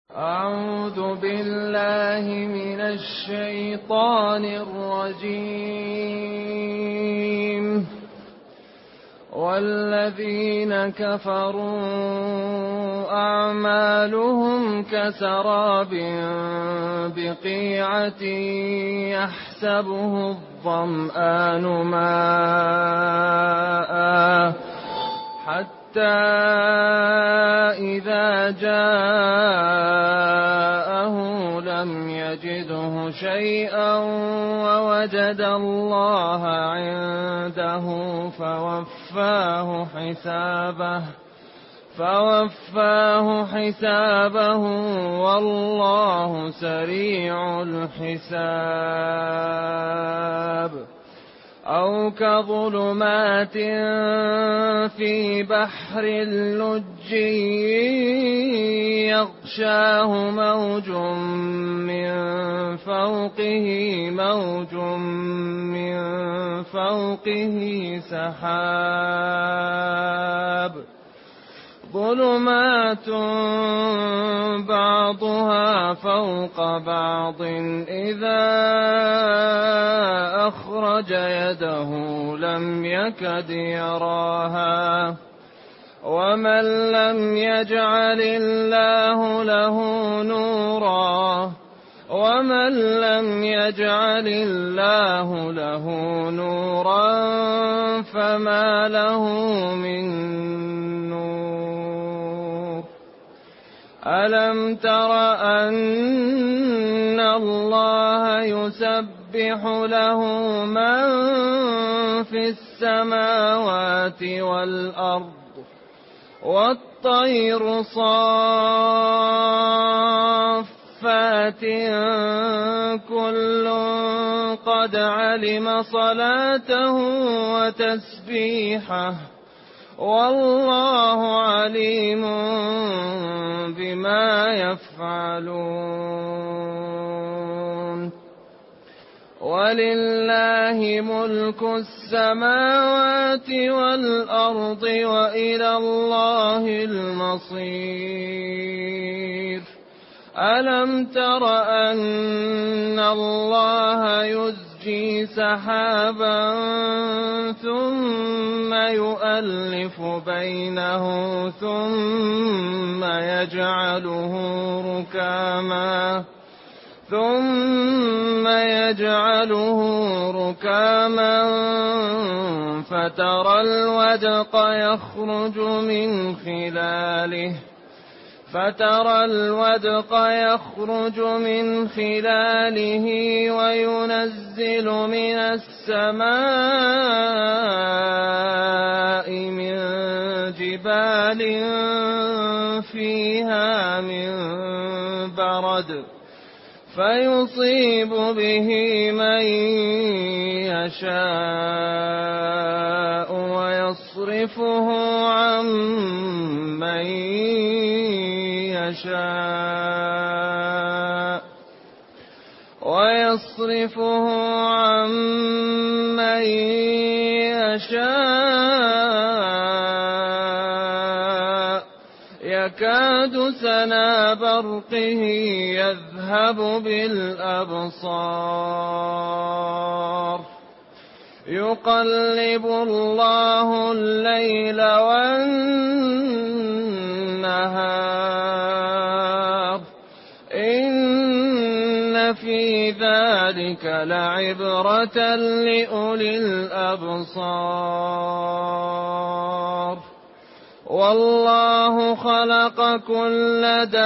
أعوذ بالله من الشيطان الرجيم. والذين كفروا أعمالهم كسراب بقيعة يحسبه الظمآن ماء حتى إذا جاءه لم يجده شيئا ووجد الله عنده فوفاه حسابه والله سريع الحساب. أو كظلمات في بحر اللج يغشاه موج من فوقه سحاب ظلمات بعضها فوق بعض إذا أخرج يده لم يكد يراها. ومن لم يجعل الله له نورا فما له من نور. ألم تر أن الله يسبح له من في السماوات والأرض والطير صافات كل قد علم صلاته وتسبيحه والله عليم بما يفعلون. ولله ملك السماوات والأرض وإلى الله المصير. ألم تر أن الله يزجي سحابا ثم يؤلف بينه ثم يجعله ركاما فترى الودق يخرج من خلاله وينزل من السماء من جبال فيها من برد فيصيب به من يشاء ويصرفه عن من يشاء يكاد سنا برقه يذهب بالأبصار. يقلب الله الليل والنهار إن في ذلك لعبرة لأولي الأبصار. والله خلق كل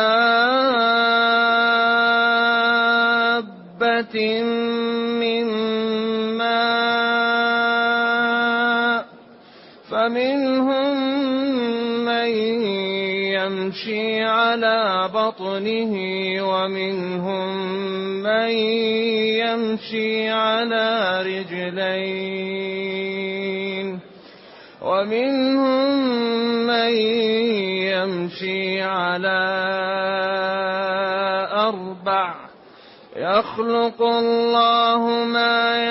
دابة من ماء فمنهم من يمشي على بطنه ومنهم من يمشي على رجلين ومنهم من يمشي على أربع يخلق الله ما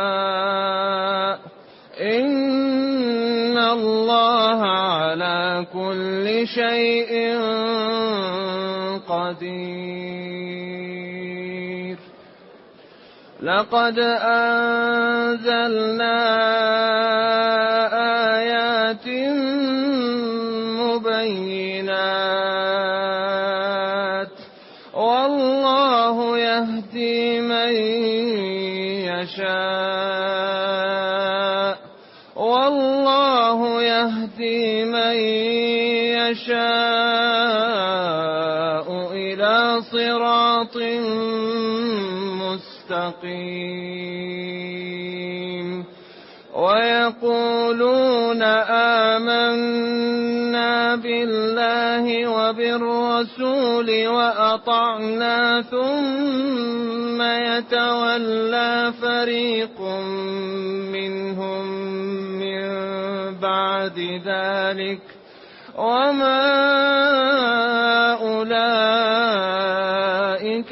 يشاء إن الله على كل شيء قدير. لقد أنزلنا آيات مبينات والله يهدي من يشاء إلى صراط مستقيم. ويقولون آمنا بالله وبالرسول وأطعنا ثم يتولى فريق منهم من بعد ذلك وما أولئك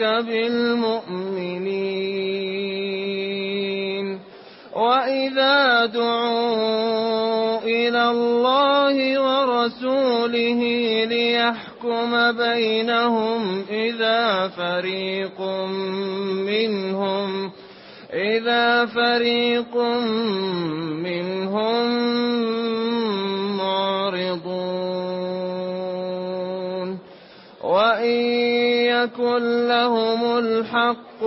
بالمؤمنين. وإذا دعوا إلى الله ورسوله ليحكم بينهم إذا فريق منهم معرضون. وإن يكن لهم الحق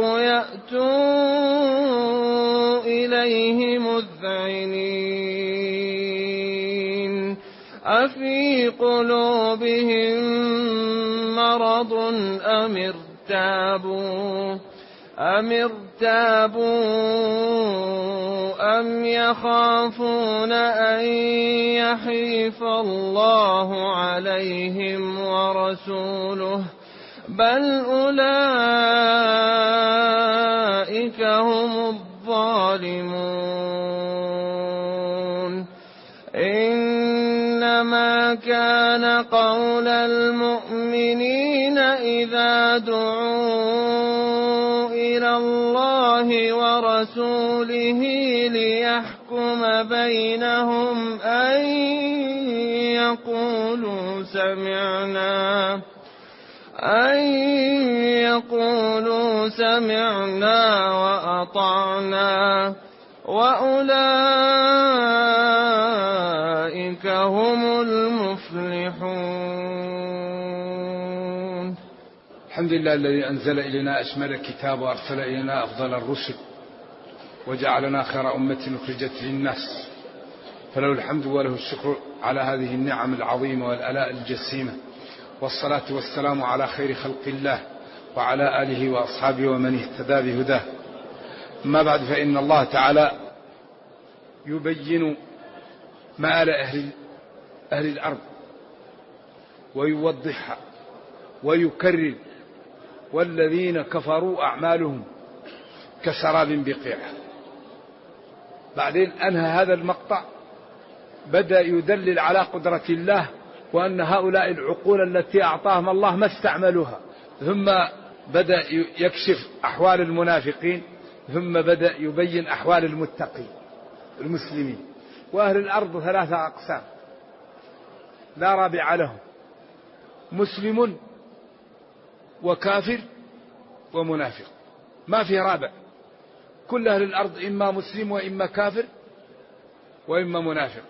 يأتوا إليه مذعنين. أفي قلوبهم مرض أم ارتابوا أم يخافون أن يحيف الله عليهم ورسوله بل أولئك هم الظالمون. إنما كان قول المؤمنين إذا دعوا إلى الله ورسوله ليحكم بينهم أن يقولوا سمعنا وأطعنا وأولئك هم المفلحون. الحمد لله الذي أنزل إلينا أشمل الكتاب وأرسل إلينا أفضل الرسل وجعلنا خير أمة أخرجت للناس، فله الحمد وله الشكر على هذه النعم العظيمة والآلاء الجسيمة، والصلاة والسلام على خير خلق الله وعلى آله وأصحابه ومن اهتدى بهداه. أما بعد، فإن الله تعالى يبين مآل أهل الأرض ويوضحها ويكرر. والذين كفروا أعمالهم كسراب بقيعة. بعدين أنهى هذا المقطع، بدأ يدلل على قدرة الله وأن هؤلاء العقول التي أعطاهم الله ما استعملوها، ثم بدأ يكشف أحوال المنافقين، ثم بدأ يبين أحوال المتقين المسلمين. وأهل الأرض 3 أقسام لا رابع لهم: مسلم وكافر ومنافق، ما في رابع. كل أهل الأرض إما مسلم وإما كافر وإما منافق.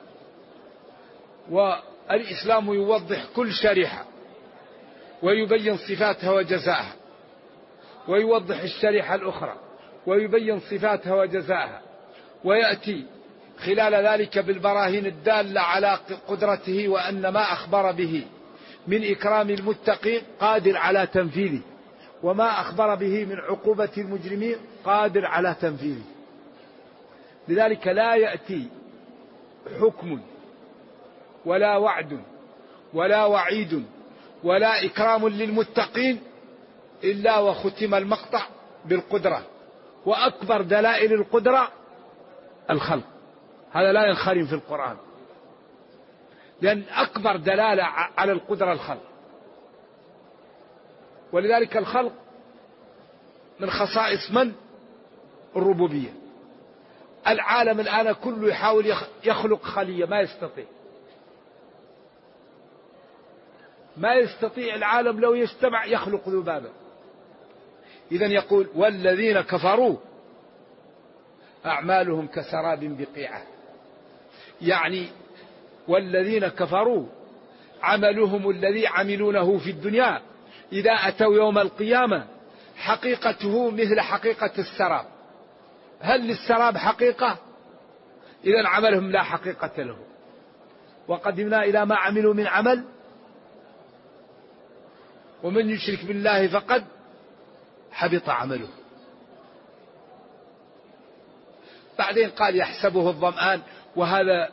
والإسلام يوضح كل شريحة ويبين صفاتها وجزائها، ويوضح الشريحة الأخرى ويبين صفاتها وجزائها، ويأتي خلال ذلك بالبراهين الدالة على قدرته وأن ما أخبر به من إكرام المتقين قادر على تنفيذه، وما أخبر به من عقوبة المجرمين قادر على تنفيذه. لذلك لا يأتي حكم ولا وعد ولا وعيد ولا إكرام للمتقين إلا وختم المقطع بالقدرة. وأكبر دلائل القدرة الخلق، هذا لا ينخرم في القرآن، لأن أكبر دلالة على القدرة الخلق. ولذلك الخلق من خصائص من؟ الربوبية. العالم الآن كله يحاول يخلق خلية، ما يستطيع. ما يستطيع العالم لو يجتمع يخلق ذبابا. إذن يقول والذين كفروا أعمالهم كسراب بقيعة، يعني والذين كفروا عملهم الذي عملونه في الدنيا إذا أتوا يوم القيامة حقيقته مثل حقيقة السراب. هل للسراب حقيقة؟ إذن عملهم لا حقيقة له. وقدمنا إلى ما عملوا من عمل ومن يشرك بالله فقد حبط عمله. بعدين قال يحسبه الظمآن، وهذا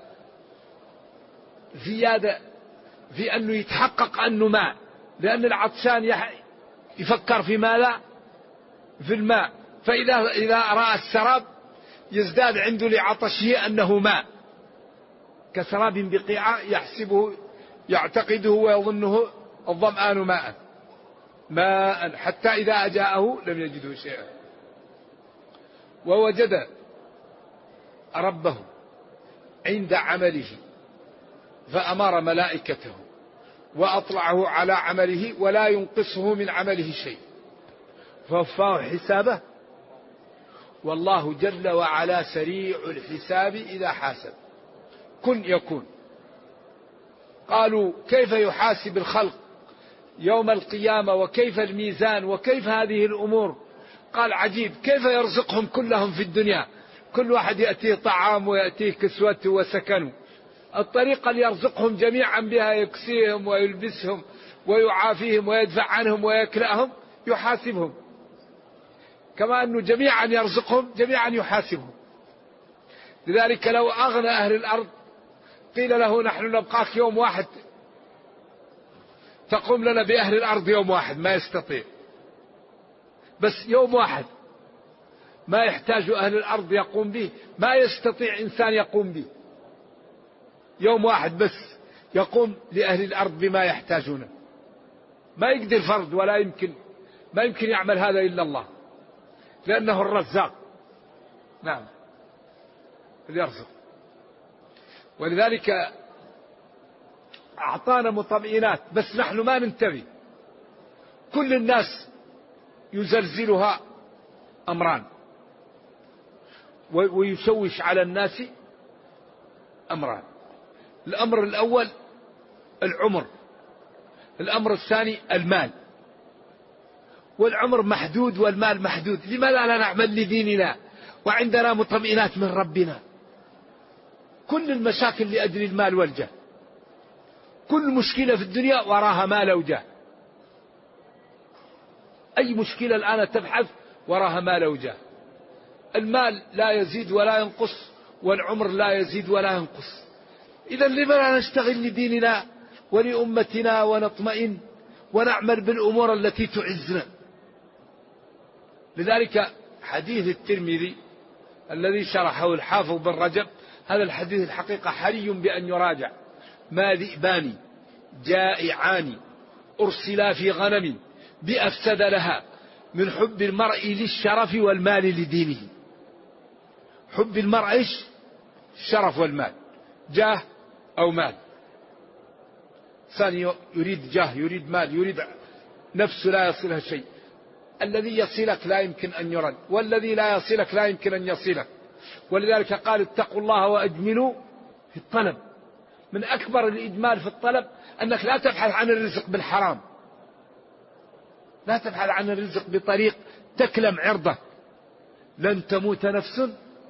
زيادة في أنه يتحقق أنه ماء، لأن العطشان يفكر في ماذا؟ في الماء، فإذا رأى السراب يزداد عنده لعطشه أنه ماء. كسراب بقيعة يحسبه يعتقده ويظنه الظمآن ماء حتى إذا أجاءه لم يجده شيئا. ووجد ربه عند عمله فأمر ملائكته وأطلعه على عمله ولا ينقصه من عمله شيء فوفاه حسابه. والله جل وعلا سريع الحساب إذا حاسب. كن يكون. قالوا كيف يحاسب الخلق يوم القيامة وكيف الميزان وكيف هذه الأمور؟ قال عجيب، كيف يرزقهم كلهم في الدنيا؟ كل واحد يأتيه طعام ويأتيه كسوته وسكنه. الطريقة اللي يرزقهم جميعا بها يكسيهم ويلبسهم ويعافيهم ويدفع عنهم ويكلأهم يحاسبهم، كما أنه جميعا يرزقهم جميعا يحاسبهم. لذلك لو أغنى أهل الأرض قيل له نحن نبقاك يوم واحد تقوم لنا بأهل الأرض يوم واحد، ما يستطيع. بس يوم واحد ما يحتاج أهل الأرض يقوم به، ما يستطيع إنسان يقوم به. يوم واحد بس يقوم لأهل الأرض بما يحتاجونه. ما يقدر فرد ولا ما يمكن يعمل هذا إلا الله، لأنه الرزاق. نعم يرزق. ولذلك أعطانا مطمئنات، بس نحن ما ننتبه. كل الناس يزلزلها أمران ويشوش على الناس أمران. الأمر الأول العمر، الأمر الثاني المال. والعمر محدود والمال محدود، لماذا لا نعمل لديننا وعندنا مطمئنات من ربنا؟ كل المشاكل لأجل المال والجاه، كل مشكلة في الدنيا وراها مال وجاه. أي مشكلة الآن تبحث وراها مال وجاه. المال لا يزيد ولا ينقص، والعمر لا يزيد ولا ينقص. إذا لما لا نشتغل لديننا ولأمتنا ونطمئن ونعمل بالأمور التي تعزنا؟ لذلك حديث الترمذي الذي شرحه الحافظ بن رجب، هذا الحديث الحقيقة حري بأن يراجع. ما ذئبان جائعان أرسلا في غنم بأفسد لها من حب المرء للشرف والمال لدينه. حب المرء إيش؟ الشرف والمال، جاه أو مال. ثاني يريد جاه، يريد مال، يريد نفسه لا يصلها شيء. الذي يصلك لا يمكن أن يرد، والذي لا يصلك لا يمكن أن يصلك. ولذلك قال اتقوا الله وأجملوا في الطلب. من أكبر الإجمال في الطلب أنك لا تبحث عن الرزق بالحرام، لا تبحث عن الرزق بطريق تكلم عرضك. لن تموت نفس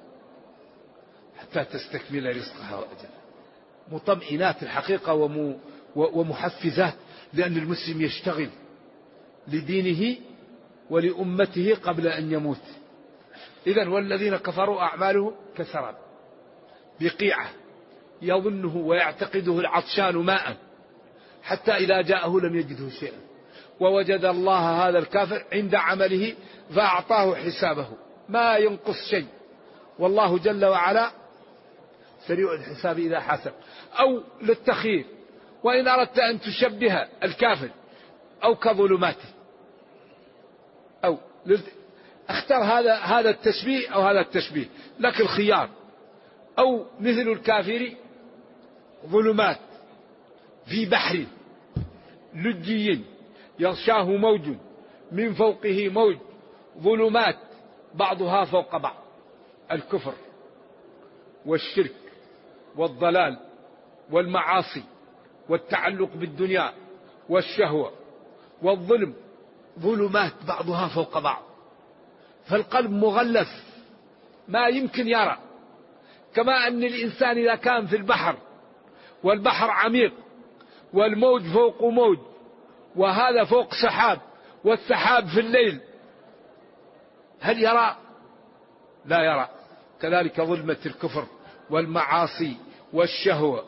حتى تستكمل رزقها وأجلها. مطمئنات الحقيقة ومحفزات، لأن المسلم يشتغل لدينه ولأمته قبل أن يموت. إذن والذين كفروا أعمالهم كسراب بقيعة يظنه ويعتقده العطشان ماء حتى إذا جاءه لم يجده شيئا. ووجد الله هذا الكافر عند عمله فأعطاه حسابه، ما ينقص شيء. والله جل وعلا سريع الحساب إذا حسب. أو للتخيير، وإن أردت أن تشبه الكافر أو كظلماته، أو اختر هذا التشبيه أو هذا التشبيه، لك الخيار. أو مثل الكافر ظلمات في بحر لجي يغشاه موج من فوقه موج، ظلمات بعضها فوق بعض. الكفر والشرك والضلال والمعاصي والتعلق بالدنيا والشهوة والظلم، ظلمات بعضها فوق بعض. فالقلب مغلف ما يمكن يرى، كما أن الإنسان إذا كان في البحر والبحر عميق والموج فوق موج وهذا فوق سحاب والسحاب في الليل، هل يرى؟ لا يرى. كذلك ظلمة الكفر والمعاصي والشهوة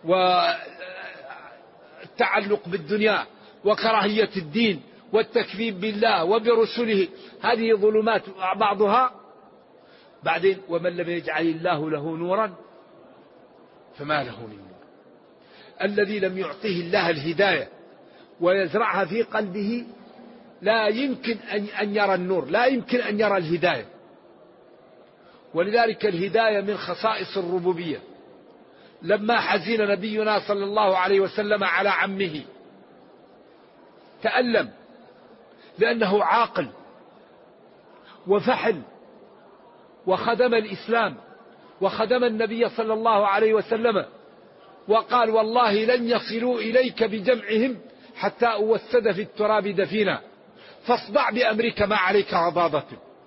والتعلق بالدنيا وكراهية الدين والتكذيب بالله وبرسله، هذه ظلمات بعضها. بعدين ومن لم يجعل الله له نورا فما له من نور. الذي لم يعطيه الله الهداية ويزرعها في قلبه لا يمكن أن يرى النور، لا يمكن أن يرى الهداية. ولذلك الهداية من خصائص الربوبية. لما حزن نبينا صلى الله عليه وسلم على عمه تألم، لأنه عاقل وفحل وخدم الإسلام وخدم النبي صلى الله عليه وسلم، وقال والله لن يصلوا إليك بجمعهم حتى أوسد في التراب دفينا، فاصدع بأمرك ما عليك غضاضة.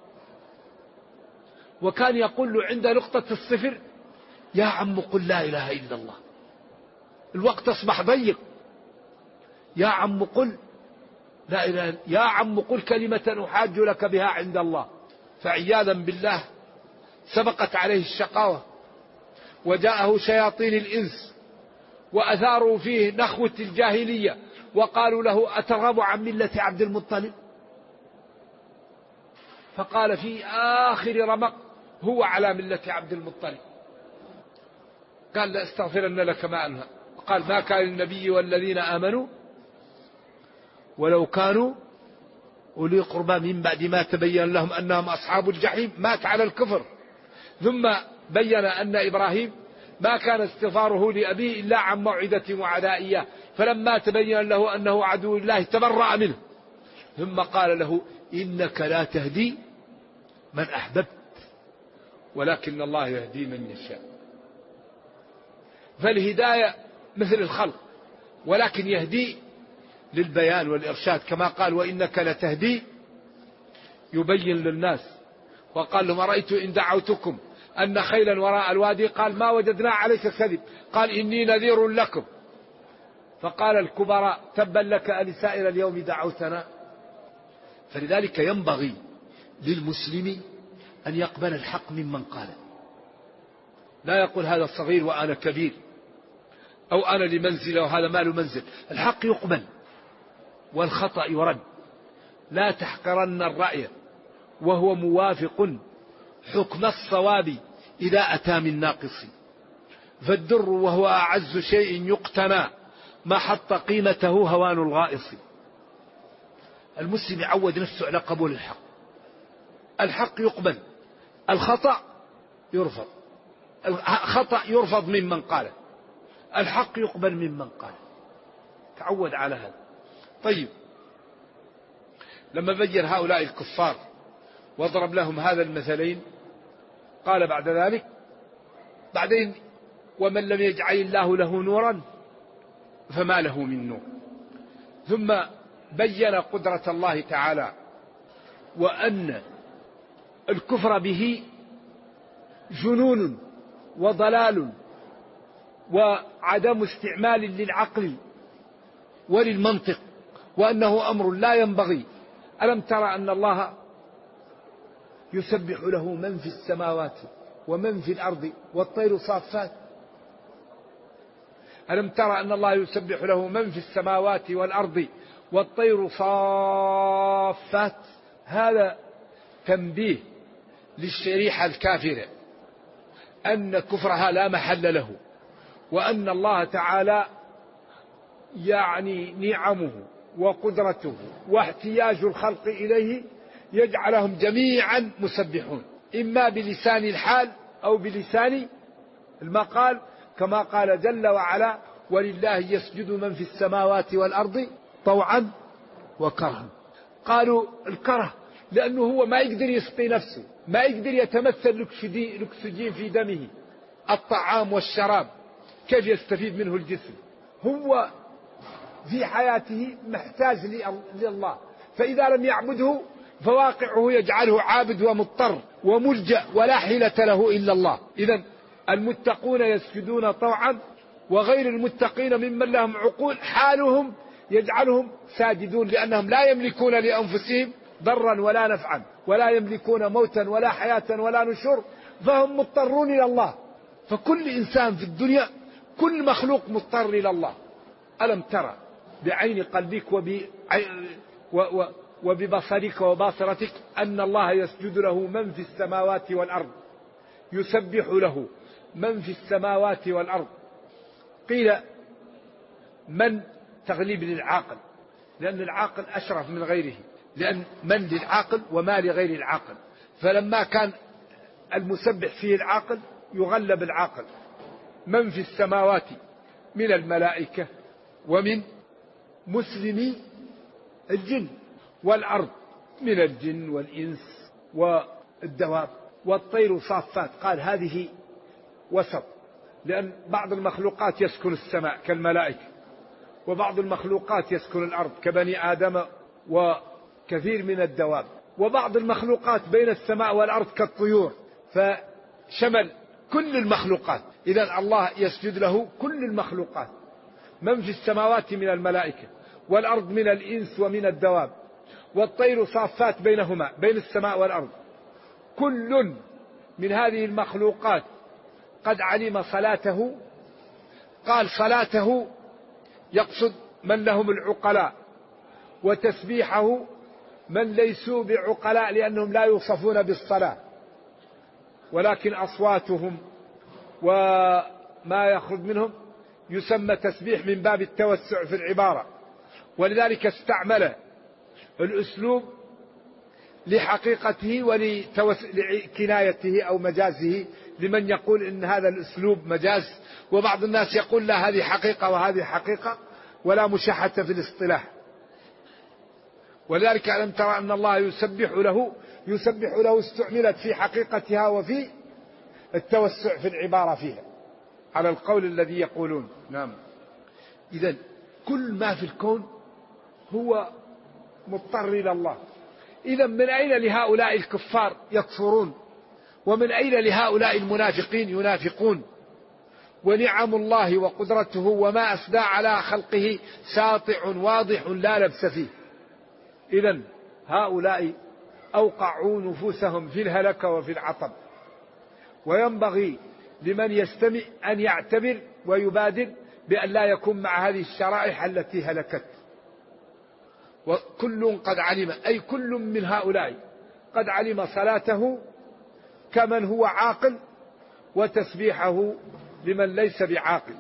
وكان يقول له عند نقطة الصفر يا عم قل لا إله إلا الله، الوقت أصبح ضيق، يا عم قل لا إله، يا عم قل كلمة أحاج لك بها عند الله. فعياذا بالله سبقت عليه الشقاوة وجاءه شياطين الإنس وأثاروا فيه نخوة الجاهلية وقالوا له أترغب عن ملة عبد المطلب؟ فقال في آخر رمق هو على ملة عبد المطلب. قال لأستغفرن لك ما أنهى. قال ما كان النبي والذين آمنوا ولو كانوا أولي قربى من بعد ما تبين لهم أنهم أصحاب الجحيم. مات على الكفر. ثم بين أن إبراهيم ما كان استغفاره لأبيه إلا عن موعدة وعدا إياه، فلما تبين له أنه عدو الله تبرأ منه. ثم قال له إنك لا تهدي من أحببت ولكن الله يهدي من يشاء. فالهداية مثل الخلق، ولكن يهدي للبيان والإرشاد، كما قال وإنك لتهدي، يبين للناس. وقال لهم أرأيت إن دعوتكم أن خيلا وراء الوادي، قال ما وجدنا عليك كذب، قال إني نذير لكم. فقال الكبراء تبا لك ألسائر اليوم دعوتنا. فلذلك ينبغي للمسلم أن يقبل الحق ممن قال، لا يقول هذا صغير وأنا كبير، أو أنا لمنزل وهذا ما له منزل. الحق يقبل والخطأ يرد. لا تحقرن الرأي وهو موافق حكم الصواب إذا أتى من ناقص، فالدر وهو أعز شيء يقتنى ما حط قيمته هوان الغائص. المسلم يعود نفسه على قبول الحق. الحق يقبل، الخطأ يرفض. الخطأ يرفض ممن قاله، الحق يقبل ممن قاله. تعود على هذا. طيب، لما بين هؤلاء الكفار واضرب لهم هذا المثلين، قال بعد ذلك بعدين ومن لم يجعل الله له نورا فما له من نور. ثم بين قدرة الله تعالى وأن الكفر به جنون وضلال وعدم استعمال للعقل وللمنطق، وأنه أمر لا ينبغي. ألم ترى أن الله يسبح له من في السماوات ومن في الأرض والطير صافات؟ ألم ترى أن الله يسبح له من في السماوات والأرض والطير صافات؟ هذا تنبيه للشريحة الكافرة أن كفرها لا محل له، وأن الله تعالى يعني نعمه وقدرته واحتياج الخلق إليه يجعلهم جميعا مسبحون، إما بلسان الحال أو بلسان المقال، كما قال جل وعلا ولله يسجد من في السماوات والأرض طوعا وكرها. قالوا الكره لأنه هو ما يقدر يسقي نفسه، ما يقدر يتمثل الأكسجين في دمه، الطعام والشراب كيف يستفيد منه الجسم؟ هو في حياته محتاج لله، فإذا لم يعبده فواقعه يجعله عابد ومضطر وملجأ ولا حيلة له إلا الله. إذن المتقون يسجدون طوعا، وغير المتقين ممن لهم عقول حالهم يجعلهم ساجدون، لأنهم لا يملكون لأنفسهم ضرا ولا نفعا، ولا يملكون موتا ولا حياة ولا نشور، فهم مضطرون إلى الله. فكل إنسان في الدنيا، كل مخلوق مضطر إلى الله. ألم ترى بعين قلبك وببصرك وباصرتك أن الله يسجد له من في السماوات والأرض، يسبح له من في السماوات والأرض. قيل من تغليب للعاقل، لأن العاقل أشرف من غيره، لأن من للعاقل وما لغير العاقل، فلما كان المسبح فيه العاقل يغلب العاقل. من في السماوات من الملائكة ومن مسلمي الجن، والأرض من الجن والإنس والدواب والطير صافات. قال هذه وسط، لأن بعض المخلوقات يسكن السماء كالملائكة، وبعض المخلوقات يسكن الأرض كبني آدم وكثير من الدواب، وبعض المخلوقات بين السماء والأرض كالطيور، فشمل كل المخلوقات. إذن الله يسجد له كل المخلوقات، من في السماوات من الملائكة والأرض من الإنس ومن الدواب والطير صافات بينهما بين السماء والأرض. كل من هذه المخلوقات قد علم صلاته. قال صلاته يقصد من لهم العقلاء، وتسبيحه من ليسوا بعقلاء لأنهم لا يوصفون بالصلاة، ولكن أصواتهم وما يخرج منهم يسمى تسبيح من باب التوسع في العبارة. ولذلك استعمل الأسلوب لحقيقته ولكنايته أو مجازه، لمن يقول إن هذا الأسلوب مجاز، وبعض الناس يقول لا هذه حقيقة وهذه حقيقة ولا مشاحة في الاصطلاح. ولذلك ألم ترى أن الله يسبح له استعملت في حقيقتها وفي التوسع في العبارة فيها على القول الذي يقولون. نعم. إذن كل ما في الكون هو مضطر إلى الله. إذن من أين لهؤلاء الكفار يكفرون؟ ومن أين لهؤلاء المنافقين ينافقون؟ ونعم الله وقدرته وما أسدى على خلقه ساطع واضح لا لبس فيه. إذن هؤلاء أوقعوا نفوسهم في الهلكة وفي العطب، وينبغي لمن يستمع أن يعتبر ويبادر بأن لا يكون مع هذه الشرائح التي هلكت. وكل قد علم، أي كل من هؤلاء قد علم صلاته كمن هو عاقل، وتسبيحه لمن ليس بعاقل.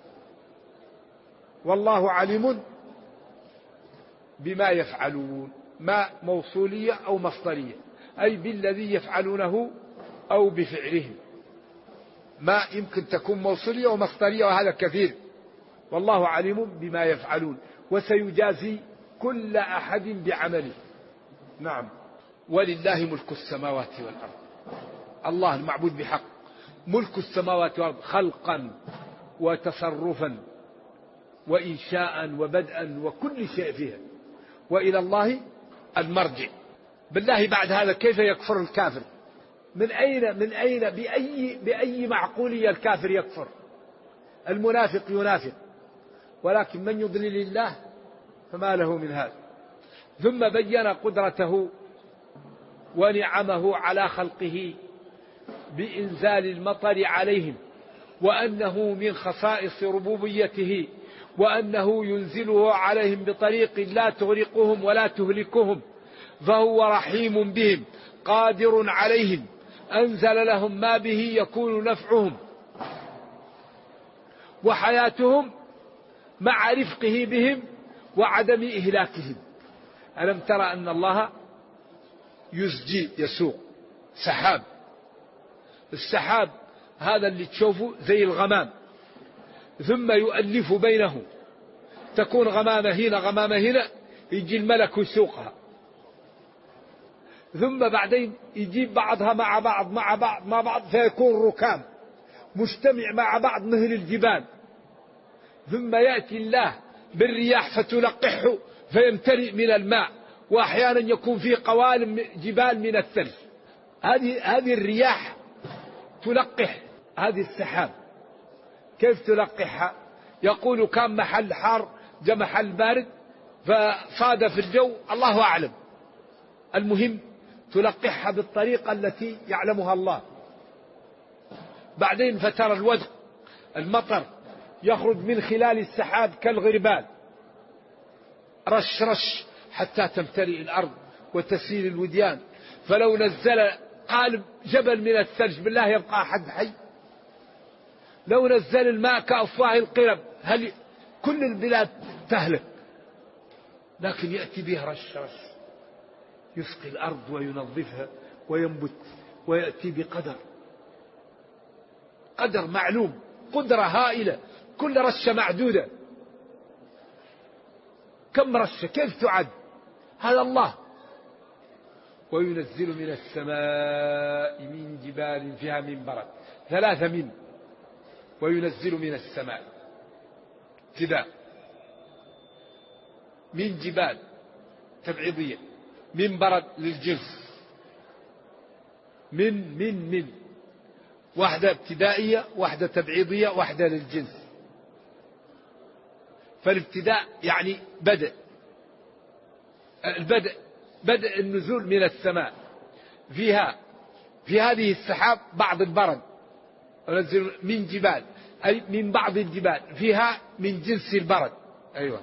والله عليم بما يفعلون. ما موصولية أو مصدرية، أي بالذي يفعلونه أو بفعلهم. ما يمكن تكون موصولية ومصدرية، وهذا كثير. والله عليم بما يفعلون وسيجازي كل أحد بعمله. نعم. ولله ملك السماوات والأرض. الله المعبود بحق، ملك السماوات والأرض خلقا وتصرفا وإنشاء وبدءا وكل شيء فيها، وإلى الله المرجع. بالله بعد هذا كيف يكفر الكافر؟ من أين بأي معقولية الكافر يكفر؟ المنافق ينافق، ولكن من يضلل الله فما له من هذا. ثم بين قدرته ونعمه على خلقه بإنزال المطر عليهم، وأنه من خصائص ربوبيته، وأنه ينزله عليهم بطريق لا تغرقهم ولا تهلكهم، فهو رحيم بهم قادر عليهم، أنزل لهم ما به يكون نفعهم وحياتهم مع رفقه بهم وعدم إهلاكهم. ألم ترى أن الله يسوق سحاب؟ السحاب هذا اللي تشوفه زي الغمام، ثم يؤلف بينه تكون غمامة هنا غمامة هنا، يجي الملك يسوقها، ثم بعدين يجيب بعضها مع بعض فيكون ركام مجتمع مع بعض مثل الجبال، ثم يأتي الله بالرياح فتلقحه فيمتلئ من الماء، وأحيانا يكون فيه قوالب جبال من الثلج. هذه الرياح تلقح هذه السحاب. كيف تلقحها؟ يقول كان محل حار جاء محل بارد فصادف الجو، الله أعلم. المهم تلقحها بالطريقة التي يعلمها الله. بعدين فترى الودق المطر يخرج من خلال السحاب كالغربال، رش رش حتى تمتلئ الأرض وتسيل الوديان. فلو نزل قالب جبل من الثلج بالله يبقى أحد حي؟ لو نزل الماء كأفواه القرب هل كل البلاد تهلك؟ لكن يأتي به رش رش يسقي الأرض وينظفها وينبت، ويأتي بقدر، قدر معلوم، قدرة هائلة، كل رشة معدودة. كم رشة كيف تعد؟ هذا الله. وينزل من السماء من جبال فيها من برد، 3 من، وينزل من السماء ابتداء من جبال تبعيضية، من برد للجنس، من واحدة ابتدائية، واحدة تبعيضية، واحدة للجنس. فالابتداء يعني بدء النزول من السماء، فيها في هذه السحاب بعض البرد، ونزل من جبال أي من بعض الجبال فيها من جنس البرد. أيوة.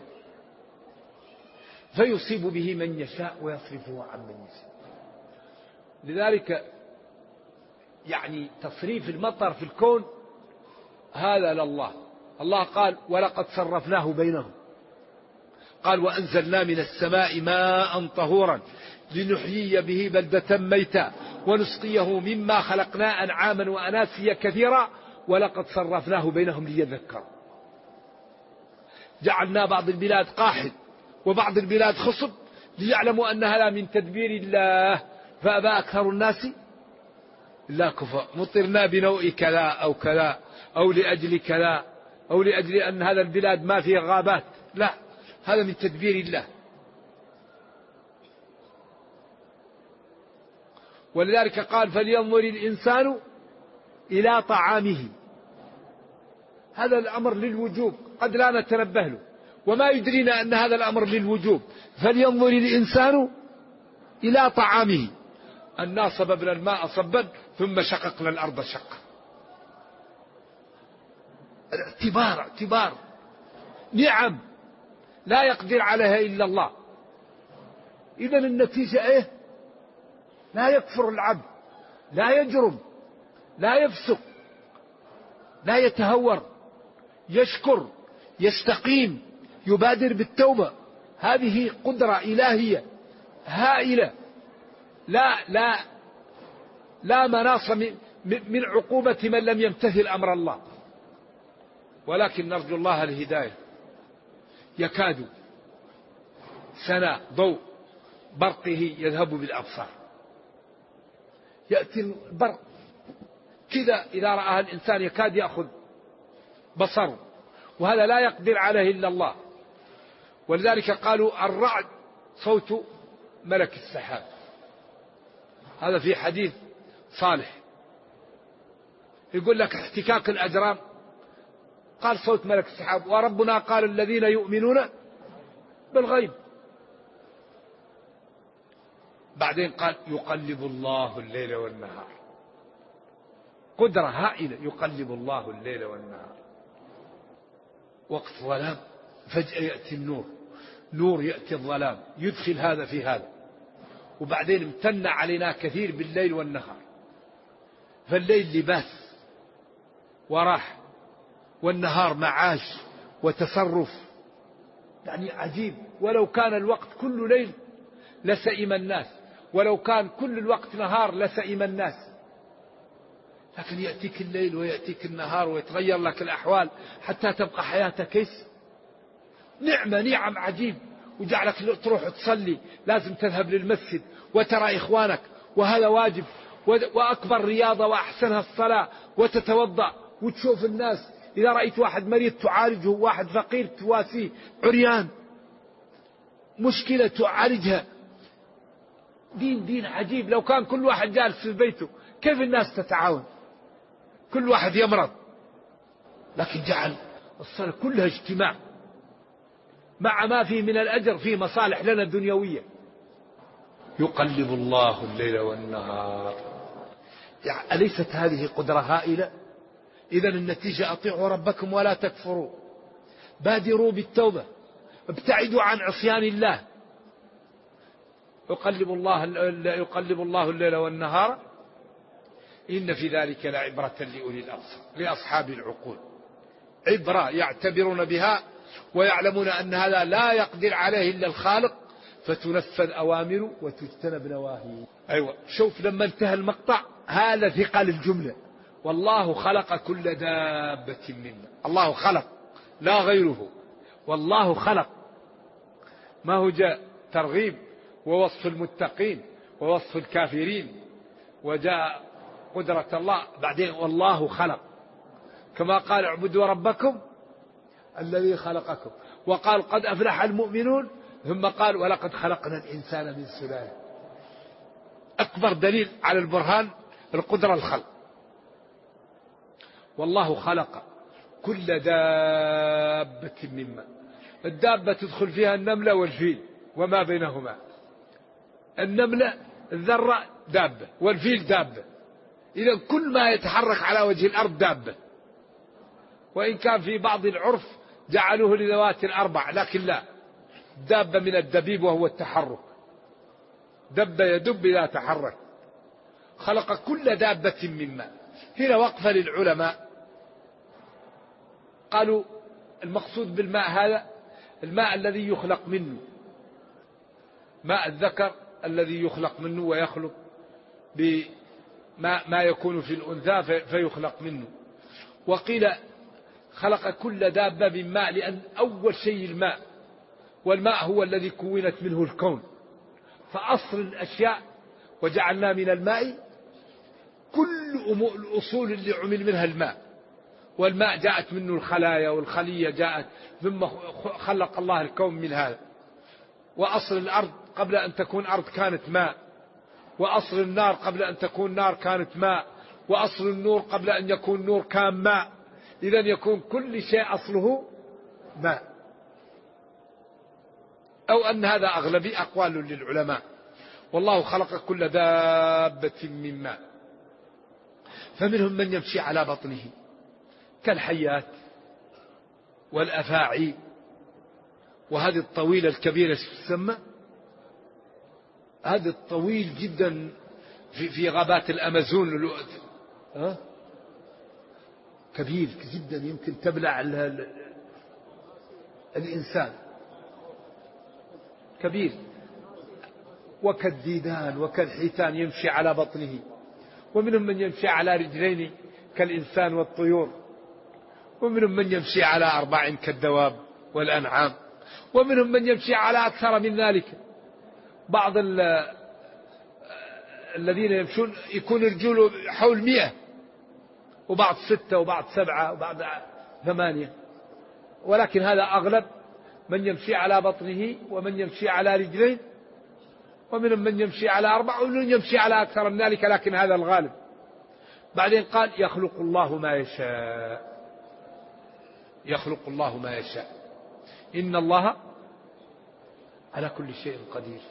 فيصيب به من يشاء ويصرفه عن من يشاء. لذلك يعني تصريف المطر في الكون هذا لله. الله قال ولقد صرفناه بينهم، قال وأنزلنا من السماء ماء طهورا لنحيي به بلدة ميتا ونسقيه مما خلقنا أنعاما وأناسيا كثيرا ولقد صرفناه بينهم ليذكروا. جعلنا بعض البلاد قاحل وبعض البلاد خصب ليعلموا أن هذا من تدبير الله، فأبى أكثر الناس إلا كفر. مطرنا بنوء كذا أو كذا أو لأجل كذا أو لأجل أن هذا البلاد ما فيه غابات، لا، هذا من تدبير الله. ولذلك قال فلينظر الإنسان إلى طعامه. هذا الأمر للوجوب، قد لا نتنبه له، وما يدرينا أن هذا الأمر للوجوب. فلينظر الإنسان إلى طعامه. أنا صببنا الماء صبا ثم شققنا الأرض شقا. اعتبار نعم لا يقدر عليها إلا الله. إذن النتيجة إيه؟ لا يكفر العبد، لا يجرم، لا يفسق، لا يتهور، يشكر، يستقيم، يبادر بالتوبة. هذه قدرة إلهية هائلة لا مناص من عقوبة من لم يمتثل أمر الله. ولكن نرجو الله الهداية. يكاد سنا ضوء برقه يذهب بالأبصار. يأتي البرق كذا إذا رآها الإنسان يكاد يأخذ بصره، وهذا لا يقدر عليه إلا الله. ولذلك قالوا الرعد صوت ملك السحاب. هذا في حديث صالح يقول لك احتكاك الأجرام، قال صوت ملك السحاب. وربنا قال الذين يؤمنون بالغيب. بعدين قال يقلب الله الليل والنهار. قدرة هائلة، يقلب الله الليل والنهار. وقت ظلام فجأة يأتي النور، نور يأتي الظلام، يدخل هذا في هذا. وبعدين امتن علينا كثير بالليل والنهار. فالليل لباس وراحة، والنهار معاش وتصرف، يعني عجيب. ولو كان الوقت كل ليل لسئم الناس، ولو كان كل الوقت نهار لسئم الناس. لكن يأتيك الليل ويأتيك النهار ويتغير لك الأحوال حتى تبقى حياتك كيس. نعم عجيب، وجعلك تروح تصلي، لازم تذهب للمسجد وترى إخوانك، وهذا واجب، وأكبر رياضة وأحسنها الصلاة، وتتوضأ وتشوف الناس، إذا رأيت واحد مريض تعالجه، واحد فقير تواسيه، عريان مشكلة تعالجها. دين عجيب. لو كان كل واحد جالس في بيته كيف الناس تتعاون؟ كل واحد يمرض. لكن جعل الصلاة كلها اجتماع، مع ما فيه من الأجر، فيه مصالح لنا دنيوية. يقلب الله الليل والنهار. يعني أليست هذه قدرة هائلة؟ إذن النتيجة أطيعوا ربكم ولا تكفروا، بادروا بالتوبة، ابتعدوا عن عصيان الله. يقلب الله الليل والنهار إن في ذلك لعبرة لأولي الأبصار، لأصحاب العقول، عبرة يعتبرون بها ويعلمون أن هذا لا يقدر عليه إلا الخالق، فتنفذ أوامره وتجتنب نواهيه. أيوة، شوف لما انتهى المقطع هذا ثقل الجملة. والله خلق كل دابة منا. الله خلق لا غيره، والله خلق. ما هو جاء ترغيب ووصف المتقين ووصف الكافرين، وجاء قدرة الله بعدين والله خلق، كما قال اعبدوا ربكم الذي خلقكم، وقال قد أفلح المؤمنون، ثم قال ولقد خلقنا الإنسان من سلالة. أكبر دليل على البرهان القدرة الخلق. والله خلق كل دابة مما. الدابة تدخل فيها النملة والفيل وما بينهما. النملة الذرة دابة، والفيل دابة. إذا كل ما يتحرك على وجه الأرض دابة، وإن كان في بعض العرف جعلوه لذوات الأربع، لكن لا، دابة من الدبيب وهو التحرك، دب يدب إذا تحرك. خلق كل دابة مما. هنا وقفة للعلماء، قالوا المقصود بالماء هذا الماء الذي يخلق منه، ماء الذكر الذي يخلق منه ويخلق بما يكون في الأنثى فيخلق منه. وقيل خلق كل دابة من ماء، لأن أول شيء الماء، والماء هو الذي كونت منه الكون، فأصل الأشياء وجعلنا من الماء كل الأصول اللي عمل منها الماء. والماء جاءت منه الخلايا، والخلية جاءت، ثم خلق الله الكون من هذا. وأصل الأرض قبل أن تكون أرض كانت ماء، وأصل النار قبل أن تكون نار كانت ماء، وأصل النور قبل أن يكون نور كان ماء. إذن يكون كل شيء أصله ماء، أو أن هذا أغلبي أقوال للعلماء. والله خلق كل دابة من ماء، فمنهم من يمشي على بطنه كالحيات والأفاعي. وهذه الطويلة الكبيرة تسمى، هذا الطويل جدا في غابات الأمازون، كبير جدا، يمكن تبلع الإنسان، كبير. وكالديدان وكالحيتان يمشي على بطنه. ومنهم من يمشي على رجلين كالإنسان والطيور، ومنهم من يمشي على 4 كالدواب والأنعام، ومنهم من يمشي على أكثر من ذلك. بعض الذين يمشون يكون رجوله حول 100، وبعض 6 وبعض 7 وبعض 8. ولكن هذا أغلب من يمشي على بطنه، ومن يمشي على رجلين، ومنهم من يمشي على 4، ومن يمشي على أكثر من ذلك، لكن هذا الغالب. بعدين قال يخلق الله ما يشاء، يخلق الله ما يشاء، إن الله على كل شيء قدير.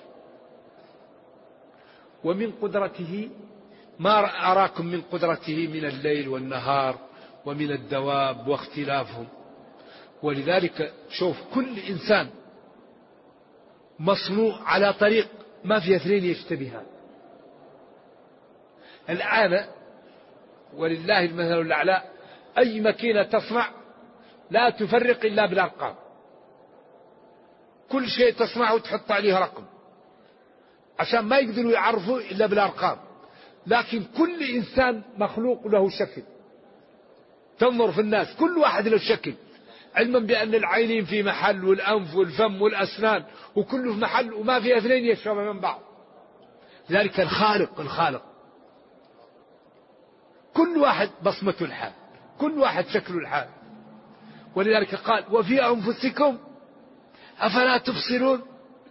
ومن قدرته ما أراكم من قدرته من الليل والنهار ومن الدواب واختلافهم. ولذلك شوف كل إنسان مصنوع على طريق ما في 2 يشتبهان. الآن ولله المثل الأعلى، أي ماكينة تصنع لا تفرق إلا بالأرقام، كل شيء تصنعه تحط عليه رقم عشان ما يقدروا يعرفوا إلا بالأرقام. لكن كل إنسان مخلوق له شكل. تنظر في الناس كل واحد له شكل، علما بأن العينين في محل والأنف والفم والأسنان وكله في محل وما في اثنين يشرب من بعض. ذلك الخالق كل واحد بصمته الحال، كل واحد شكله الحال. ولذلك قال وفي أنفسكم أفلا تبصرون.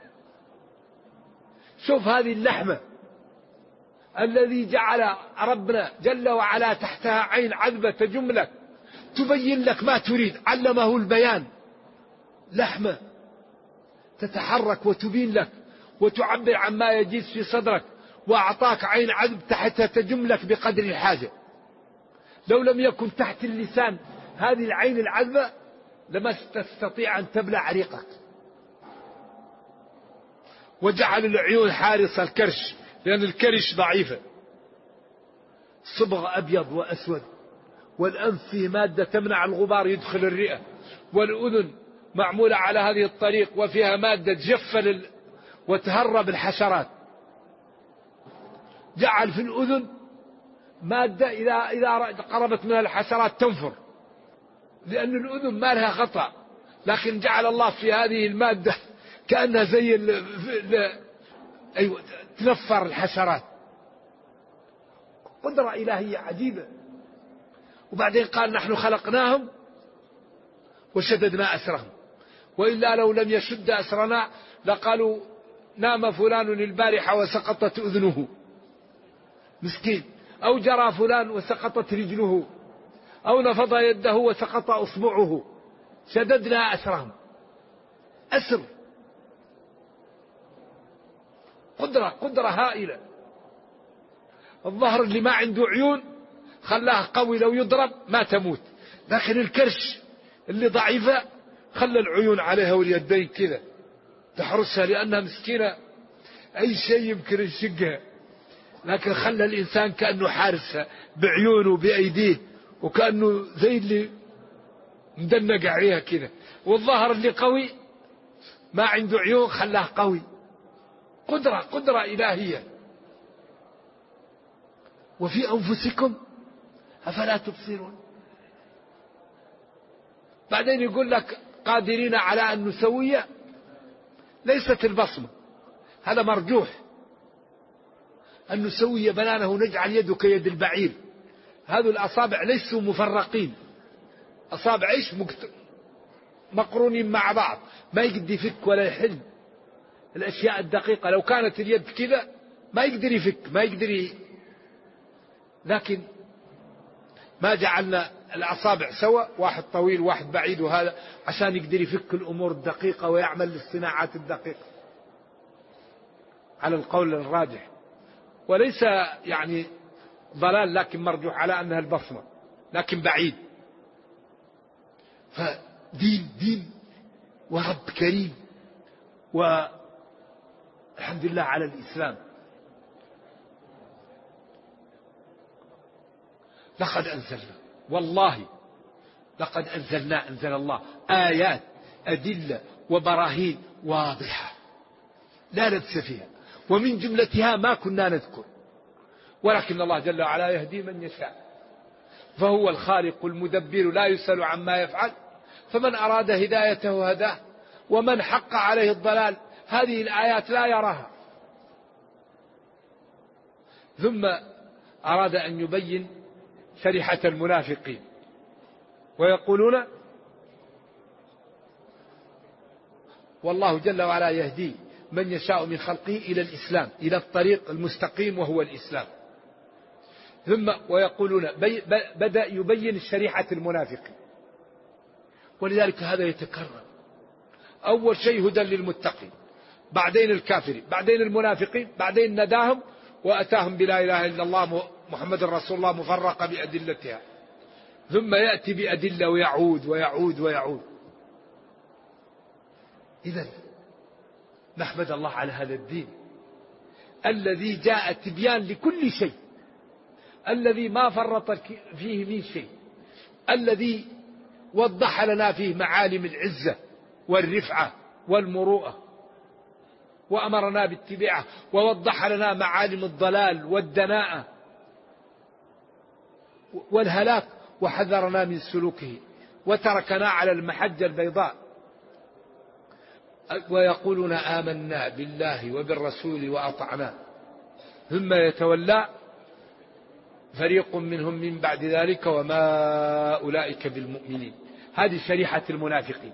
شوف هذه اللحمة الذي جعل ربنا جل وعلا تحتها عين عذبة تجملك تبين لك ما تريد، علمه البيان، لحمة تتحرك وتبين لك وتعبر عن ما يجيز في صدرك، وأعطاك عين عذب تحتها تجملك بقدر الحاجة. لو لم يكن تحت اللسان هذه العين العذبة لما تستطيع أن تبلع ريقك. وجعل العيون حارس الكرش لأن الكرش ضعيفة، صبغ أبيض وأسود، والأنف فيه مادة تمنع الغبار يدخل الرئة، والأذن معمولة على هذه الطريق وفيها مادة تجفل وتهرب الحشرات. جعل في الأذن مادة إذا قربت منها الحشرات تنفر، لأن الأذن ما لها غطاء، لكن جعل الله في هذه المادة كأنها زي أيوة تنفر الحشرات. قدرة إلهية عجيبة. وبعدين قال نحن خلقناهم وشددنا أسرهم، وإلا لو لم يشد أسرنا لقالوا نام فلان البارحة وسقطت أذنه مسكين، أو جرى فلان وسقطت رجله، أو نفض يده وسقط أصبعه. شددنا أسرهم، أسر قدرة هائلة. الظهر اللي ما عنده عيون خلاه قوي، لو يضرب ما تموت، لكن الكرش اللي ضعيفة خلى العيون عليها واليدين كذا تحرسها لأنها مسكينة أي شيء يمكن يشقها، لكن خلى الإنسان كأنه حارسها بعيونه بأيديه، وكأنه زي اللي مدنق عليها كذا. والظهر اللي قوي ما عنده عيون خلاه قوي. قدرة إلهية. وفي أنفسكم أفلا تبصرون. بعدين يقول لك قادرين على أن نسوي، ليست البصمة، هذا مرجوح. أن نسوي بنانه نجعل يده كيد البعير. هذو الأصابع ليسوا مفرقين، أصابع إيش مقرونين مع بعض، ما يقدر يفك ولا يحل الأشياء الدقيقة. لو كانت اليد كذا ما يقدر يفك، ما يقدر لكن ما جعلنا الأصابع سوا، واحد طويل واحد بعيد، وهذا عشان يقدر يفك الأمور الدقيقة ويعمل الصناعات الدقيقة على القول الراجح. وليس يعني ضلال، لكن مرجوح على أنها البصمة، لكن بعيد. فدين ورب كريم، والحمد لله على الإسلام. لقد أنزلنا، والله لقد أنزل الله آيات أدلة وبراهين واضحة لا لبس فيها، ومن جملتها ما كنا نذكر، ولكن الله جل وعلا يهدي من يشاء، فهو الخالق المدبر لا يسأل عما يفعل، فمن أراد هدايته هداه، ومن حق عليه الضلال هذه الآيات لا يراها. ثم أراد أن يبين شريحة المنافقين، ويقولون والله جل وعلا يهدي من يشاء من خلقه إلى الإسلام، إلى الطريق المستقيم وهو الإسلام. ثم ويقولون بدأ يبين شريحة المنافقين، ولذلك هذا يتكرر. أول شيء هدى للمتقين، بعدين الكافرين، بعدين المنافقين، بعدين نداهم وأتاهم بلا إله إلا الله محمد رسول الله مفرقة بأدلتها، ثم يأتي بأدلة ويعود ويعود ويعود. إذن نحمد الله على هذا الدين الذي جاء تبيان لكل شيء، الذي ما فرط فيه من شيء، الذي وضح لنا فيه معالم العزة والرفعة والمروءة وأمرنا باتباعه، ووضح لنا معالم الضلال والدناءة والهلاك وحذرنا من سلوكه، وتركنا على المحجة البيضاء. ويقولون آمنا بالله وبالرسول وأطعنا ثم يتولى فريق منهم من بعد ذلك وما أولئك بالمؤمنين. هذه شريحة المنافقين.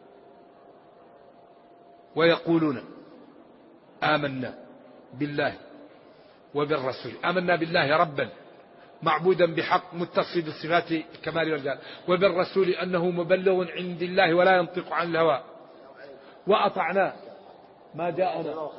ويقولون آمنا بالله وبالرسول، آمنا بالله ربا معبودا بحق متصف بصفات الكمال والجلال، وبالرسول أنه مبلغ عند الله ولا ينطق عن الهوى، وأطعنا ما جاءنا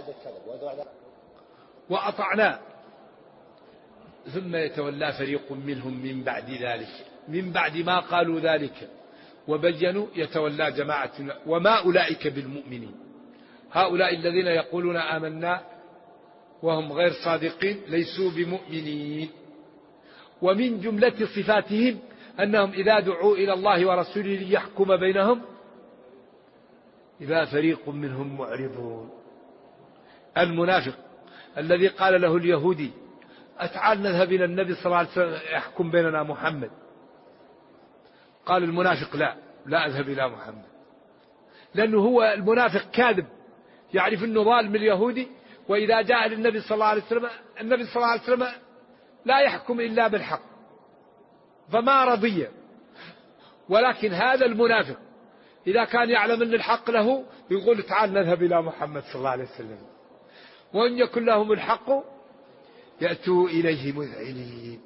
وأطعنا ثم يتولى فريق منهم من بعد ذلك، من بعد ما قالوا ذلك وبينوا يتولى جماعة وما أولئك بالمؤمنين. هؤلاء الذين يقولون آمنا وهم غير صادقين ليسوا بمؤمنين. ومن جملة صفاتهم أنهم إذا دعوا إلى الله ورسوله ليحكم بينهم إذا فريق منهم معرضون. المنافق الذي قال له اليهودي أتعال نذهب إلى النبي صلى الله عليه وسلم يحكم بيننا محمد، قال المنافق لا أذهب إلى محمد، لأنه هو المنافق كاذب، يعرف أنه ظالم اليهودي، وإذا جاء للنبي صلى الله عليه وسلم النبي صلى الله عليه وسلم لا يحكم إلا بالحق فما رضي. ولكن هذا المنافق إذا كان يعلم أن الحق له يقول تعال نذهب إلى محمد صلى الله عليه وسلم، وإن يكن لهم الحق يأتوا إليه مذعنين.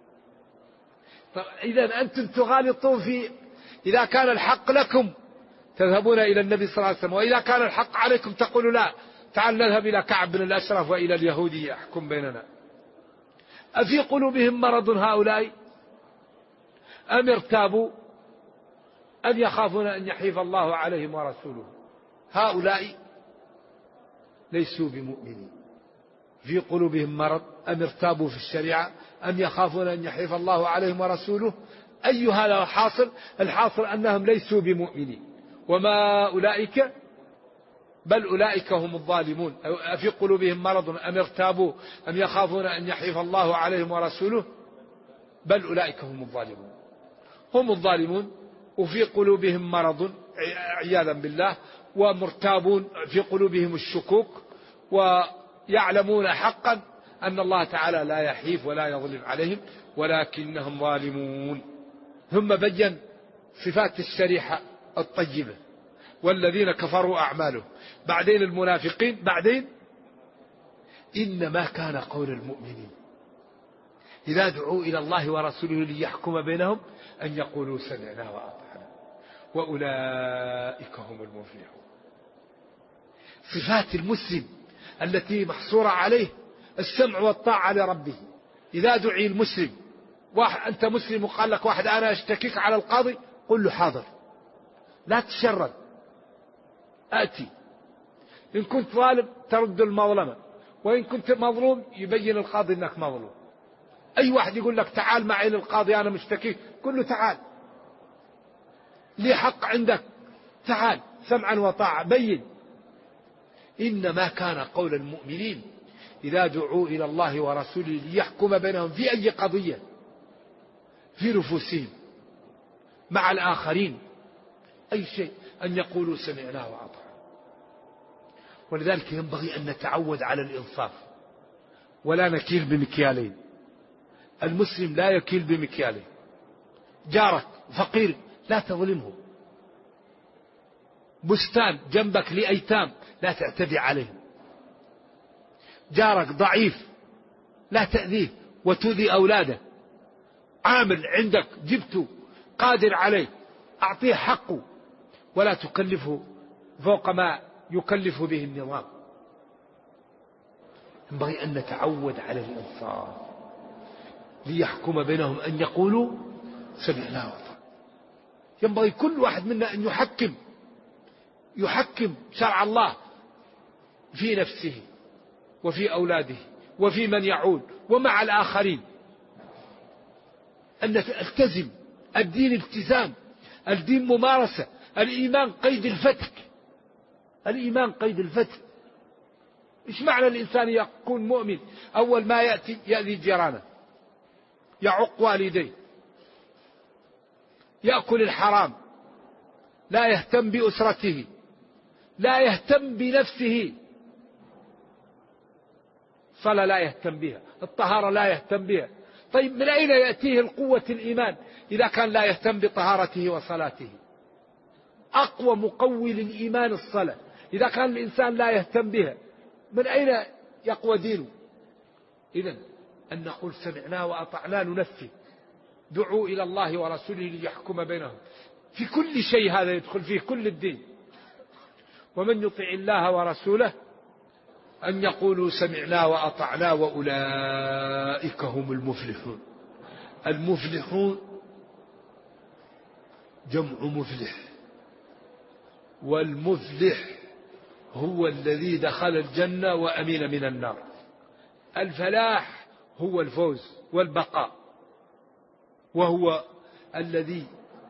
إذا أنتم تغالطون في إذا كان الحق لكم تذهبون إلى النبي صلى الله عليه وسلم، وإذا كان الحق عليكم تقولوا لا تعال نذهب إلى كعب بن الأشرف وإلى اليهودي يحكم بيننا. أفي قلوبهم مرض هؤلاء أم ارتابوا أم يخافون أن يحيف الله عليهم ورسوله؟ هؤلاء ليسوا بمؤمنين. في قلوبهم مرض أم ارتابوا في الشريعة أم يخافون أن يحيف الله عليهم ورسوله. أي هذا الحاصل؟ الحاصل أنهم ليسوا بمؤمنين. وما أولئك بل أولئك هم الظالمون. في قلوبهم مرض أم ارتابوا أم يخافون أن يحيف الله عليهم ورسوله بل أولئك هم الظالمون. هم الظالمون وفي قلوبهم مرض عياذا بالله، ومرتابون في قلوبهم الشكوك، ويعلمون حقا أن الله تعالى لا يحيف ولا يظلم عليهم ولكنهم ظالمون. ثم بين صفات الشريحة الطيبة والذين كفروا أعمالهم، بعدين المنافقين، بعدين إنما كان قول المؤمنين إذا دعوا إلى الله ورسوله ليحكم بينهم أن يقولوا سمعنا وأطعنا وأولئك هم المفلحون. صفات المسلم التي محصورة عليه السمع والطاعة لربه. إذا دعي المسلم، أنت مسلم وقال لك واحد أنا أشتكيك على القاضي، قل له حاضر لا تشرد، آتي. إن كنت ظالم ترد المظلمة، وإن كنت مظلوم يبين القاضي أنك مظلوم. أي واحد يقول لك تعال معي للقاضي أنا مشتكيك، قل له تعال لي حق عندك، تعال سمعا وطاعة، بين. إنما كان قول المؤمنين إذا دعوا إلى الله ورسوله ليحكم بينهم في أي قضية في نفوسهم مع الآخرين أي شيء أن يقولوا سمعنا وأطعنا. ولذلك ينبغي أن نتعود على الإنصاف ولا نكيل بمكيالين. المسلم لا يكيل بمكيالين. جارك فقير لا تظلمه، بستان جنبك لأيتام لا تعتدي عليهم، جارك ضعيف لا تأذيه وتؤذي أولاده، عامل عندك جبته قادر عليه أعطيه حقه ولا تكلفه فوق ما يكلف به النظام. ينبغي أن نتعود على الإنصاف ليحكم بينهم أن يقولوا سمعنا وأطعنا. ينبغي كل واحد منا أن يحكم شرع الله في نفسه وفي أولاده وفي من يعود ومع الآخرين. أن نلتزم الدين التزام، الدين ممارسة، الإيمان قيد الفتك. الإيمان قيد الفتك. إيش معنى الإنسان يكون مؤمن؟ أول ما يأتي يأذي جيرانه، يعق والديه، يأكل الحرام، لا يهتم بأسرته، لا يهتم بنفسه، صلاة لا يهتم بها، الطهارة لا يهتم بها. طيب من أين يأتيه القوة الإيمان إذا كان لا يهتم بطهارته وصلاته؟ أقوى مقوي للإيمان الصلاة، إذا كان الإنسان لا يهتم بها من أين يقوى دينه؟ إذن أن نقول سمعنا وأطعنا ننفذ، دعوا إلى الله ورسوله ليحكم بينهم في كل شيء، هذا يدخل فيه كل الدين. ومن يطع الله ورسوله أن يقولوا سمعنا وأطعنا وأولئك هم المفلحون. المفلحون جمع مفلح، والمفلح هو الذي دخل الجنة وأمن من النار. الفلاح هو الفوز والبقاء، وهو الذي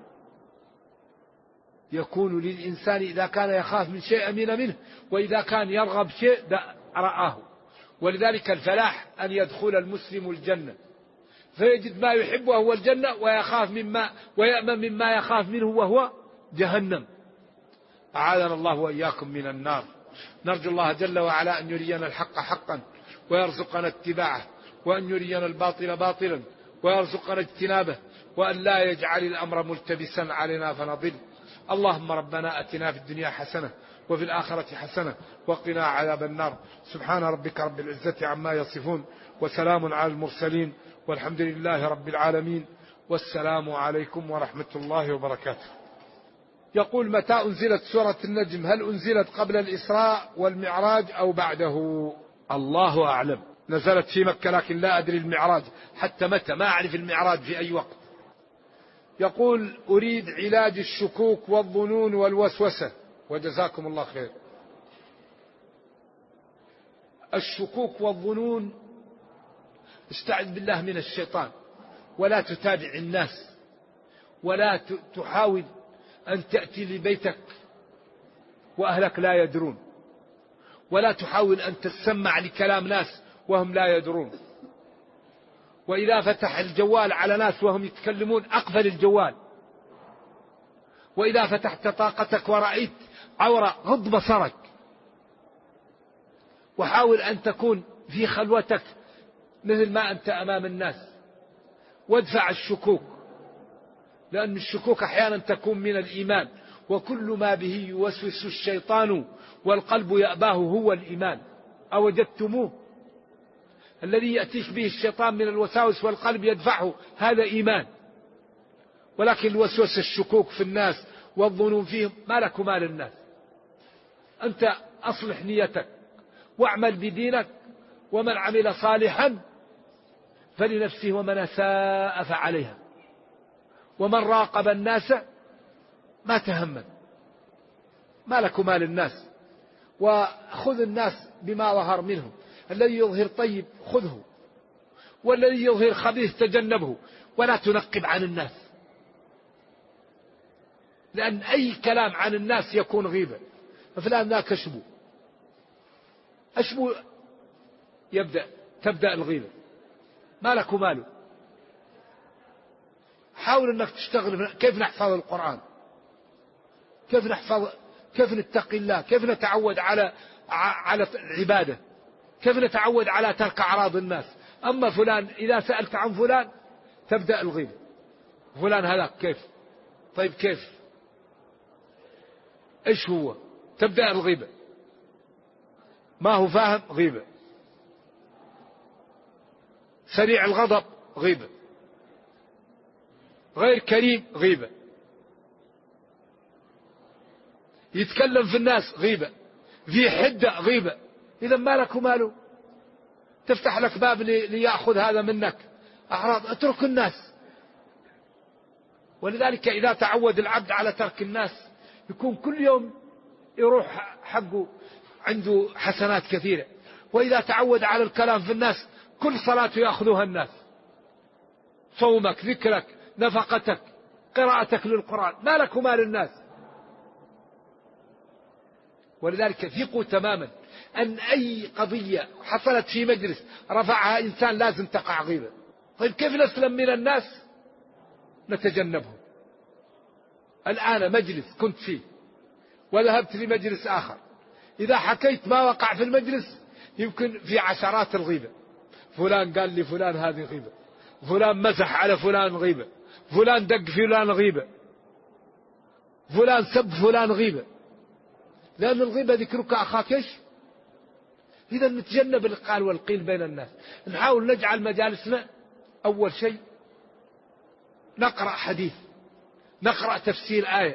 يكون للإنسان إذا كان يخاف من شيء أمن منه، وإذا كان يرغب شيء رآه. ولذلك الفلاح أن يدخل المسلم الجنة فيجد ما يحب وهو الجنة، ويخاف ويأمن مما يخاف منه وهو جهنم. أعاذنا الله وإياكم من النار. نرجو الله جل وعلا أن يرينا الحق حقا ويرزقنا اتباعه، وأن يرينا الباطل باطلا ويرزقنا اجتنابه، وأن لا يجعل الأمر ملتبسا علينا فنضل. اللهم ربنا أتنا في الدنيا حسنة وفي الآخرة حسنة وقنا عذاب النار. سبحان ربك رب العزة عما يصفون، وسلام على المرسلين، والحمد لله رب العالمين، والسلام عليكم ورحمة الله وبركاته. يقول: متى أنزلت سورة النجم؟ هل أنزلت قبل الإسراء والمعراج أو بعده؟ الله أعلم. نزلت في مكة لكن لا أدري المعراج حتى متى، ما أعرف المعراج في أي وقت. يقول: أريد علاج الشكوك والظنون والوسوسة، وجزاكم الله خير. الشكوك والظنون استعذ بالله من الشيطان، ولا تتابع الناس، ولا تحاول أن تأتي لبيتك وأهلك لا يدرون، ولا تحاول أن تسمع لكلام ناس وهم لا يدرون. وإذا فتح الجوال على ناس وهم يتكلمون أقفل الجوال. وإذا فتحت طاقتك ورأيت عورة غض بصرك. وحاول أن تكون في خلوتك مثل ما أنت أمام الناس، وادفع الشكوك، لأن الشكوك أحيانا تكون من الإيمان، وكل ما به يوسوس الشيطان والقلب يأباه هو الإيمان. أوجدتموه؟ الذي يأتيك به الشيطان من الوساوس والقلب يدفعه هذا إيمان. ولكن الوسوس الشكوك في الناس والظنون فيهم ما لك وما للناس. أنت أصلح نيتك واعمل بدينك، ومن عمل صالحا فلنفسه ومن أساء فعليها، ومن راقب الناس ما تهمل. ما لك وما للناس، وخذ الناس بما ظهر منهم. الذي يظهر طيب خذه، والذي يظهر خبيث تجنبه، ولا تنقب عن الناس، لأن أي كلام عن الناس يكون غيبة. فلان ذاك أشبو تبدأ الغيبة. ما لك وماله. حاول أنك تشتغل كيف نحفظ القرآن، كيف نتقي الله، كيف نتعود على العبادة، كيف نتعود على ترك أعراض الناس. أما فلان إذا سألت عن فلان تبدأ الغيبة. فلان هذاك كيف؟ طيب كيف؟ إيش هو؟ تبدأ الغيبة. ما هو فاهم غيبة. سريع الغضب غيبة. غير كريم غيبة. يتكلم في الناس غيبة. في حدة غيبة. إذا ما لك وماله. تفتح لك باب ليأخذ هذا منك أعراض. اترك الناس. ولذلك إذا تعود العبد على ترك الناس يكون كل يوم يروح حقه عنده حسنات كثيرة. وإذا تعود على الكلام في الناس كل صلاة يأخذها الناس. صومك، ذكرك، نفقتك، قراءتك للقرآن، ما لك وما للناس. ولذلك ثقوا تماما أن أي قضية حصلت في مجلس رفعها إنسان لازم تقع غيبة. طيب كيف نسلم من الناس؟ نتجنبهم. الآن مجلس كنت فيه وذهبت لمجلس آخر، إذا حكيت ما وقع في المجلس يمكن في عشرات الغيبة. فلان قال لي فلان هذه غيبة، فلان مسح على فلان غيبة، فلان دق فلان غيبة، فلان سب فلان غيبة، لأن الغيبة ذكرك أخاك إيش؟ إذا نتجنب القال والقيل بين الناس، نحاول نجعل مجالسنا أول شيء نقرأ حديث، نقرأ تفسير آية،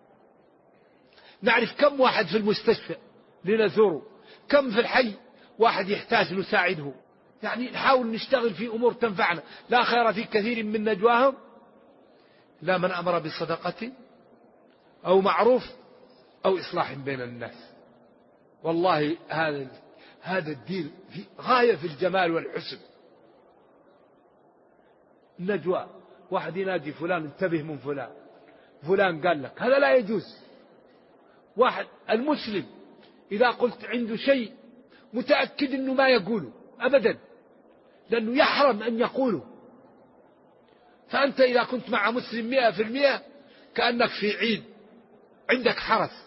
نعرف كم واحد في المستشفى لنزوره، كم في الحي واحد يحتاج نساعده، يعني نحاول نشتغل في أمور تنفعنا. لا خير في كثير من نجواهم لا من أمر بصدقة أو معروف أو إصلاح بين الناس. والله هذا الدين في غاية في الجمال والحسن. النجوى، واحد ينادي فلان انتبه من فلان، فلان قال لك، هذا لا يجوز. واحد المسلم إذا قلت عنده شيء متأكد أنه ما يقوله أبدا، لأنه يحرم أن يقوله. فأنت إذا كنت مع مسلم 100% كأنك في عيد عندك حرس.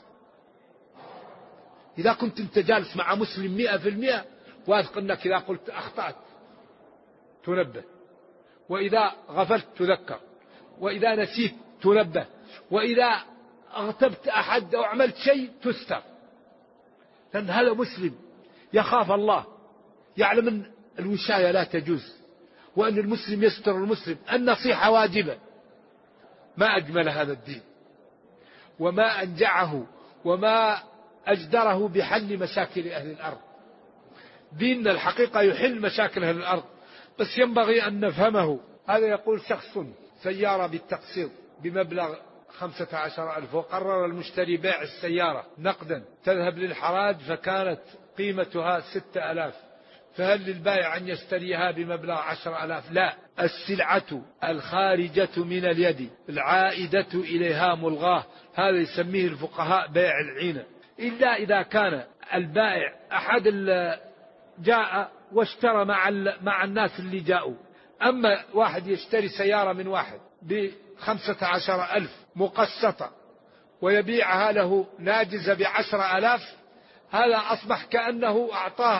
إذا كنت أنت جالس مع مسلم 100% واثق أنك إذا قلت أخطأت تنبه، وإذا غفلت تذكر، وإذا نسيت تنبه، وإذا اغتبت أحد أو عملت شيء تستر. لأن هذا مسلم يخاف الله، يعلم أن الوشاية لا تجوز، وأن المسلم يستر المسلم، النصيحة واجبة. ما أجمل هذا الدين، وما أنجعه، وما أجدره بحل مشاكل أهل الأرض. ديننا الحقيقة يحل مشاكل أهل الأرض، بس ينبغي أن نفهمه. هذا يقول شخص سيارة بالتقسيط بمبلغ 15,000، وقرر المشتري بيع السيارة نقدا تذهب للحراج فكانت قيمتها 6,000، فهل للبائع أن يشتريها بمبلغ 10,000؟ لا، السلعة الخارجة من اليد العائدة إليها ملغاه، هذا يسميه الفقهاء بيع العينة، إلا إذا كان البائع أحد جاء واشترى مع الناس اللي جاءوا. أما واحد يشتري سيارة من واحد ب15,000 مقسطة ويبيعها له ناجزة ب10,000، هذا أصبح كأنه أعطاه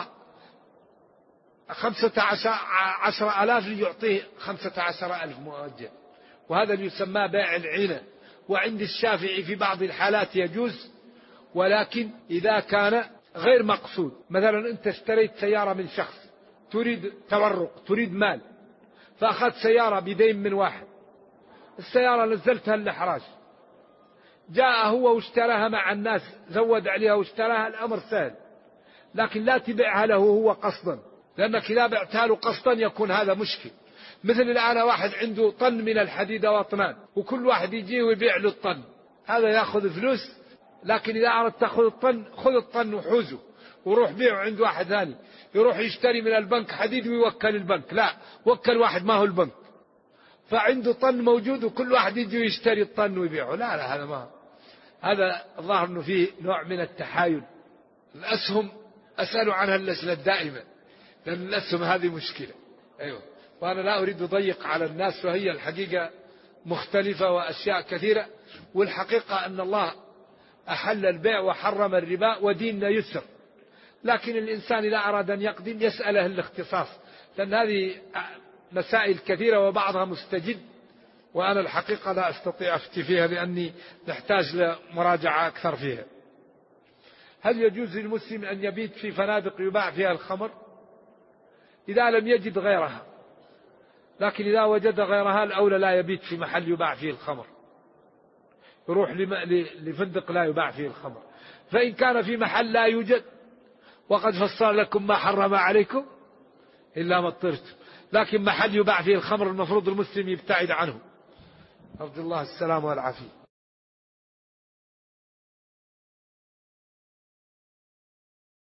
10,000 ليعطيه 15,000 مؤجل، وهذا يسمى بيع العينة. وعند الشافعي في بعض الحالات يجوز، ولكن إذا كان غير مقصود. مثلا أنت اشتريت سيارة من شخص تريد تورق، تريد مال، فأخذت سيارة بدين من واحد، السيارة نزلتها للحراج، جاء هو واشتراها مع الناس، زود عليها واشتراها، الأمر سهل. لكن لا تبيعها له هو قصدا، لأنك إذا بعتها له قصدا يكون هذا مشكل. مثل الآن واحد عنده طن من الحديد وطنان، وكل واحد يجي ويبيع له الطن، هذا يأخذ فلوس. لكن إذا أردت تأخذ الطن، خذ الطن وحوزه وروح بيعه عند واحد ثاني، يروح يشتري من البنك حديد ويوكل البنك، لا، وكل واحد ما هو البنك، فعنده طن موجود وكل واحد يجي يشتري الطن ويبيعه. لا هذا ما، هذا الظاهر أنه فيه نوع من التحايل. الأسهم أسأل عنها اللجنة دائما، لأن الأسهم هذه مشكلة. أيوة، وأنا لا أريد أضيق على الناس، وهي الحقيقة مختلفة وأشياء كثيرة. والحقيقة أن الله أحل البيع وحرم الربا، وديننا يسر. لكن الإنسان إذا أراد أن يقدم يسأل أهل الاختصاص، لأن هذه مسائل كثيرة وبعضها مستجد، وأنا الحقيقة لا أستطيع أفتي فيها لأني نحتاج لمراجعة أكثر فيها. هل يجوز للمسلم أن يبيت في فنادق يباع فيها الخمر إذا لم يجد غيرها؟ لكن إذا وجد غيرها الأولى لا يبيت في محل يباع فيه الخمر، يروح لفندق لا يباع فيه الخمر. فإن كان في محل لا يوجد، وقد فصل لكم ما حرم عليكم إلا ما اضطرتم، لكن محل يباع فيه الخمر المفروض المسلم يبتعد عنه. أرجو الله السلام والعافية.